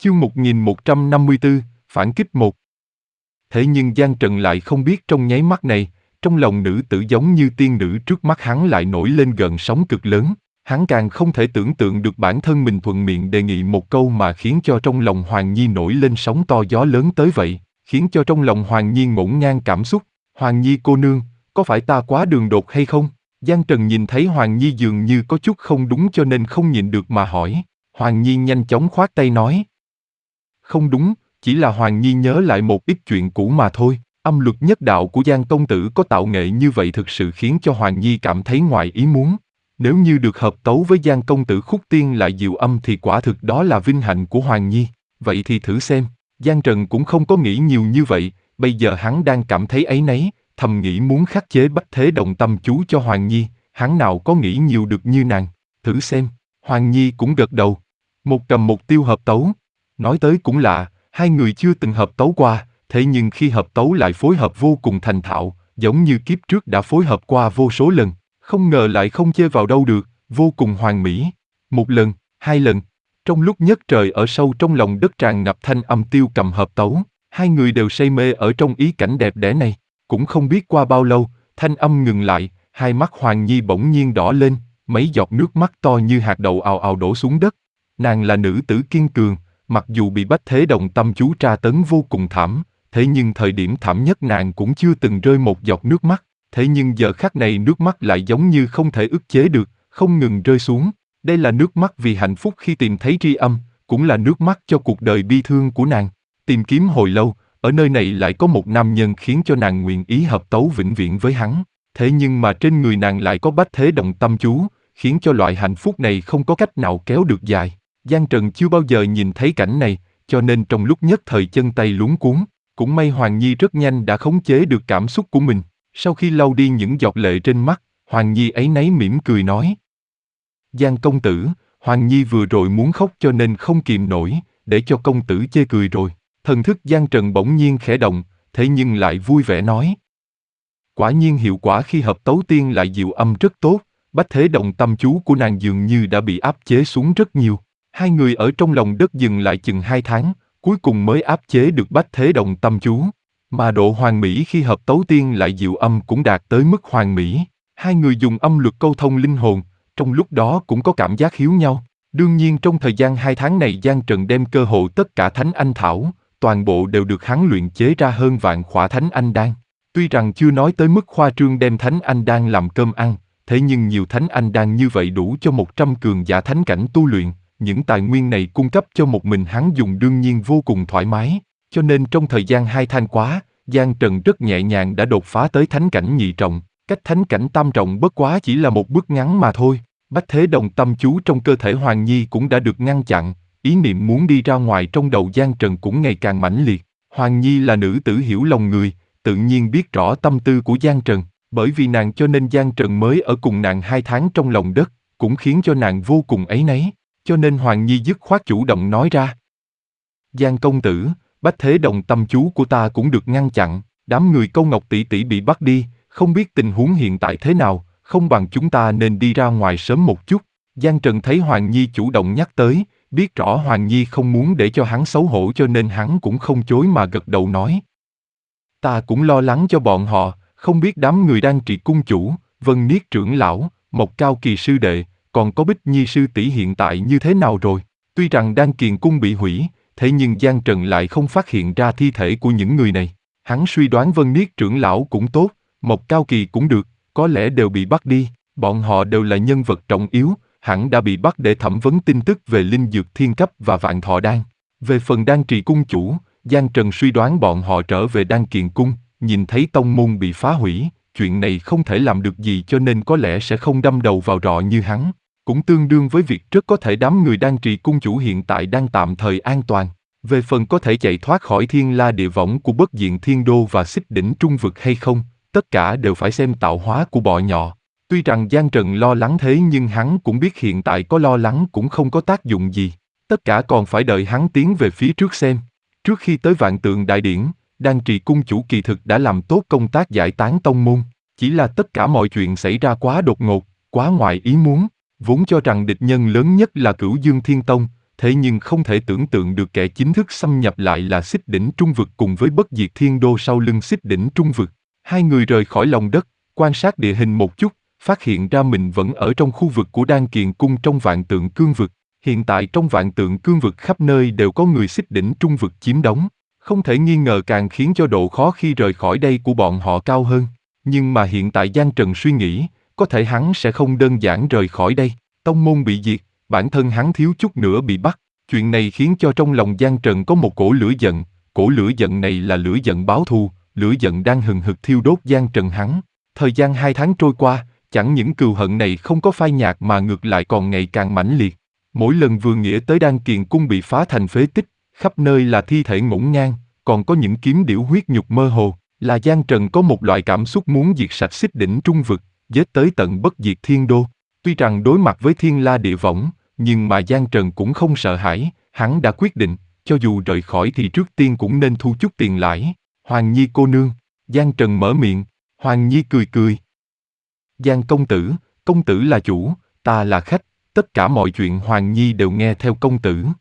Chương 1154, phản kích 1. Thế nhưng Giang Trần lại không biết trong nháy mắt này, trong lòng nữ tử giống như tiên nữ trước mắt hắn lại nổi lên gợn sóng cực lớn. Hắn càng không thể tưởng tượng được bản thân mình thuận miệng đề nghị một câu mà khiến cho trong lòng Hoàng Nhi nổi lên sóng to gió lớn tới vậy, khiến cho trong lòng Hoàng Nhi ngổn ngang cảm xúc. Hoàng Nhi cô nương, có phải ta quá đường đột hay không? Giang Trần nhìn thấy Hoàng Nhi dường như có chút không đúng cho nên không nhịn được mà hỏi. Hoàng Nhi nhanh chóng khoát tay nói. Không đúng, chỉ là Hoàng Nhi nhớ lại một ít chuyện cũ mà thôi. Âm luật nhất đạo của Giang công tử có tạo nghệ như vậy thực sự khiến cho Hoàng Nhi cảm thấy ngoài ý muốn. Nếu như được hợp tấu với Giang công tử khúc tiên lại diệu âm thì quả thực đó là vinh hạnh của Hoàng Nhi. Vậy thì thử xem. Giang Trần cũng không có nghĩ nhiều như vậy, bây giờ hắn đang cảm thấy áy náy, thầm nghĩ muốn khắc chế Bách Thế Động Tâm chú cho Hoàng Nhi, hắn nào có nghĩ nhiều được như nàng. Thử xem. Hoàng Nhi cũng gật đầu. Một cầm một tiêu hợp tấu. Nói tới cũng lạ, hai người chưa từng hợp tấu qua, thế nhưng khi hợp tấu lại phối hợp vô cùng thành thạo, giống như kiếp trước đã phối hợp qua vô số lần, không ngờ lại không chê vào đâu được, vô cùng hoàn mỹ. Một lần, hai lần, trong lúc nhất trời ở sâu trong lòng đất tràn ngập thanh âm tiêu cầm hợp tấu, hai người đều say mê ở trong ý cảnh đẹp đẽ này. Cũng không biết qua bao lâu, thanh âm ngừng lại, hai mắt Hoàng Nhi bỗng nhiên đỏ lên, mấy giọt nước mắt to như hạt đậu ào ào đổ xuống đất. Nàng là nữ tử kiên cường, mặc dù bị Bách Thế Động Tâm chú tra tấn vô cùng thảm, thế nhưng thời điểm thảm nhất nàng cũng chưa từng rơi một giọt nước mắt, thế nhưng giờ khắc này nước mắt lại giống như không thể ức chế được, không ngừng rơi xuống. Đây là nước mắt vì hạnh phúc khi tìm thấy tri âm, cũng là nước mắt cho cuộc đời bi thương của nàng. Tìm kiếm hồi lâu, ở nơi này lại có một nam nhân khiến cho nàng nguyện ý hợp tấu vĩnh viễn với hắn, thế nhưng mà trên người nàng lại có Bách Thế Động Tâm chú, khiến cho loại hạnh phúc này không có cách nào kéo được dài. Giang Trần chưa bao giờ nhìn thấy cảnh này, cho nên trong lúc nhất thời chân tay luống cuống. Cũng may Hoàng Nhi rất nhanh đã khống chế được cảm xúc của mình. Sau khi lau đi những giọt lệ trên mắt, Hoàng Nhi áy náy mỉm cười nói. Giang công tử, Hoàng Nhi vừa rồi muốn khóc cho nên không kìm nổi, để cho công tử chê cười rồi. Thần thức Giang Trần bỗng nhiên khẽ động, thế nhưng lại vui vẻ nói. Quả nhiên hiệu quả khi hợp tấu tiên lại diệu âm rất tốt, Bách Thế Động Tâm chú của nàng dường như đã bị áp chế xuống rất nhiều. Hai người ở trong lòng đất dừng lại chừng 2 tháng, cuối cùng mới áp chế được Bách Thế Động Tâm chú. Mà độ hoàn mỹ khi hợp tấu tiên lại diệu âm cũng đạt tới mức hoàn mỹ. Hai người dùng âm luật câu thông linh hồn, trong lúc đó cũng có cảm giác hiếu nhau. Đương nhiên trong thời gian 2 tháng này Giang Trần đem cơ hội tất cả Thánh Anh Thảo, toàn bộ đều được hắn luyện chế ra hơn vạn khỏa Thánh Anh Đan. Tuy rằng chưa nói tới mức khoa trương đem Thánh Anh Đan làm cơm ăn, thế nhưng nhiều Thánh Anh Đan như vậy đủ cho 100 cường giả thánh cảnh tu luyện. Những tài nguyên này cung cấp cho một mình hắn dùng đương nhiên vô cùng thoải mái, cho nên trong thời gian 2 tháng quá, Giang Trần rất nhẹ nhàng đã đột phá tới thánh cảnh nhị trọng, cách thánh cảnh tam trọng bất quá chỉ là một bước ngắn mà thôi. Bách Thế Động Tâm chú trong cơ thể Hoàng Nhi cũng đã được ngăn chặn, ý niệm muốn đi ra ngoài trong đầu Giang Trần cũng ngày càng mãnh liệt. Hoàng Nhi là nữ tử hiểu lòng người, tự nhiên biết rõ tâm tư của Giang Trần, bởi vì nàng cho nên Giang Trần mới ở cùng nàng 2 tháng trong lòng đất, cũng khiến cho nàng vô cùng áy náy. Cho nên Hoàng Nhi dứt khoát chủ động nói ra. Giang công tử, Bách Thế Động Tâm chú của ta cũng được ngăn chặn, đám người Câu Ngọc tỷ tỷ bị bắt đi, không biết tình huống hiện tại thế nào, không bằng chúng ta nên đi ra ngoài sớm một chút. Giang Trần thấy Hoàng Nhi chủ động nhắc tới, biết rõ Hoàng Nhi không muốn để cho hắn xấu hổ cho nên hắn cũng không chối mà gật đầu nói. Ta cũng lo lắng cho bọn họ, không biết đám người đang trị cung chủ, Vân Niết trưởng lão, Mộc Cao Kỳ sư đệ, còn có Bích Nhi sư tỷ hiện tại như thế nào rồi? Tuy rằng Đan Kiền cung bị hủy, thế nhưng Giang Trần lại không phát hiện ra thi thể của những người này. Hắn suy đoán Vân Niết trưởng lão cũng tốt, Mộc Cao Kỳ cũng được, có lẽ đều bị bắt đi. Bọn họ đều là nhân vật trọng yếu, hẳn đã bị bắt để thẩm vấn tin tức về linh dược thiên cấp và vạn thọ đan. Về phần Đan Trì cung chủ, Giang Trần suy đoán bọn họ trở về Đan Kiền cung, nhìn thấy tông môn bị phá hủy, chuyện này không thể làm được gì cho nên có lẽ sẽ không đâm đầu vào rọ như hắn. Cũng tương đương với việc rất có thể đám người Đan Trì cung chủ hiện tại đang tạm thời an toàn. Về phần có thể chạy thoát khỏi thiên la địa võng của Bất Diện Thiên Đô và Xích Đỉnh Trung Vực hay không, tất cả đều phải xem tạo hóa của bọ nhọ. Tuy rằng Giang Trần lo lắng thế nhưng hắn cũng biết hiện tại có lo lắng cũng không có tác dụng gì. Tất cả còn phải đợi hắn tiến về phía trước xem. Trước khi tới Vạn Tượng Đại Điển, Đan Trì cung chủ kỳ thực đã làm tốt công tác giải tán tông môn. Chỉ là tất cả mọi chuyện xảy ra quá đột ngột, quá ngoài ý muốn. Vốn cho rằng địch nhân lớn nhất là Cửu Dương Thiên Tông, Thế nhưng không thể tưởng tượng được kẻ chính thức xâm nhập lại là Xích Đỉnh Trung Vực cùng với Bất Diệt Thiên Đô sau lưng Xích Đỉnh Trung Vực. Hai người rời khỏi lòng đất, quan sát địa hình một chút, phát hiện ra mình vẫn ở trong khu vực của Đan Kiền Cung trong Vạn Tượng Cương Vực. Hiện tại trong Vạn Tượng Cương Vực khắp nơi đều có người Xích Đỉnh Trung Vực chiếm đóng. Không thể nghi ngờ càng khiến cho độ khó khi rời khỏi đây của bọn họ cao hơn. Nhưng mà hiện tại Giang Trần suy nghĩ, có thể hắn sẽ không đơn giản rời khỏi đây. Tông môn bị diệt, bản thân hắn thiếu chút nữa bị bắt. Chuyện này khiến cho trong lòng Giang Trần có một cỗ lửa giận. Cỗ lửa giận này là lửa giận báo thù, lửa giận đang hừng hực thiêu đốt Giang Trần hắn. Thời gian 2 tháng trôi qua, chẳng những cừu hận này không có phai nhạt mà ngược lại còn ngày càng mãnh liệt. Mỗi lần vừa nghĩa tới Đan Kiền Cung bị phá thành phế tích, khắp nơi là thi thể ngổn ngang, còn có những kiếm điểu huyết nhục mơ hồ, là Giang Trần có một loại cảm xúc muốn diệt sạch Xích Đỉnh Trung Vực, giết tới tận Bất Diệt Thiên Đô. Tuy rằng đối mặt với Thiên La Địa Võng, nhưng mà Giang Trần cũng không sợ hãi, hắn đã quyết định, cho dù rời khỏi thì trước tiên cũng nên thu chút tiền lãi. Hoàng Nhi cô nương, Giang Trần mở miệng, Hoàng Nhi cười cười. Giang công tử là chủ, ta là khách, tất cả mọi chuyện Hoàng Nhi đều nghe theo công tử.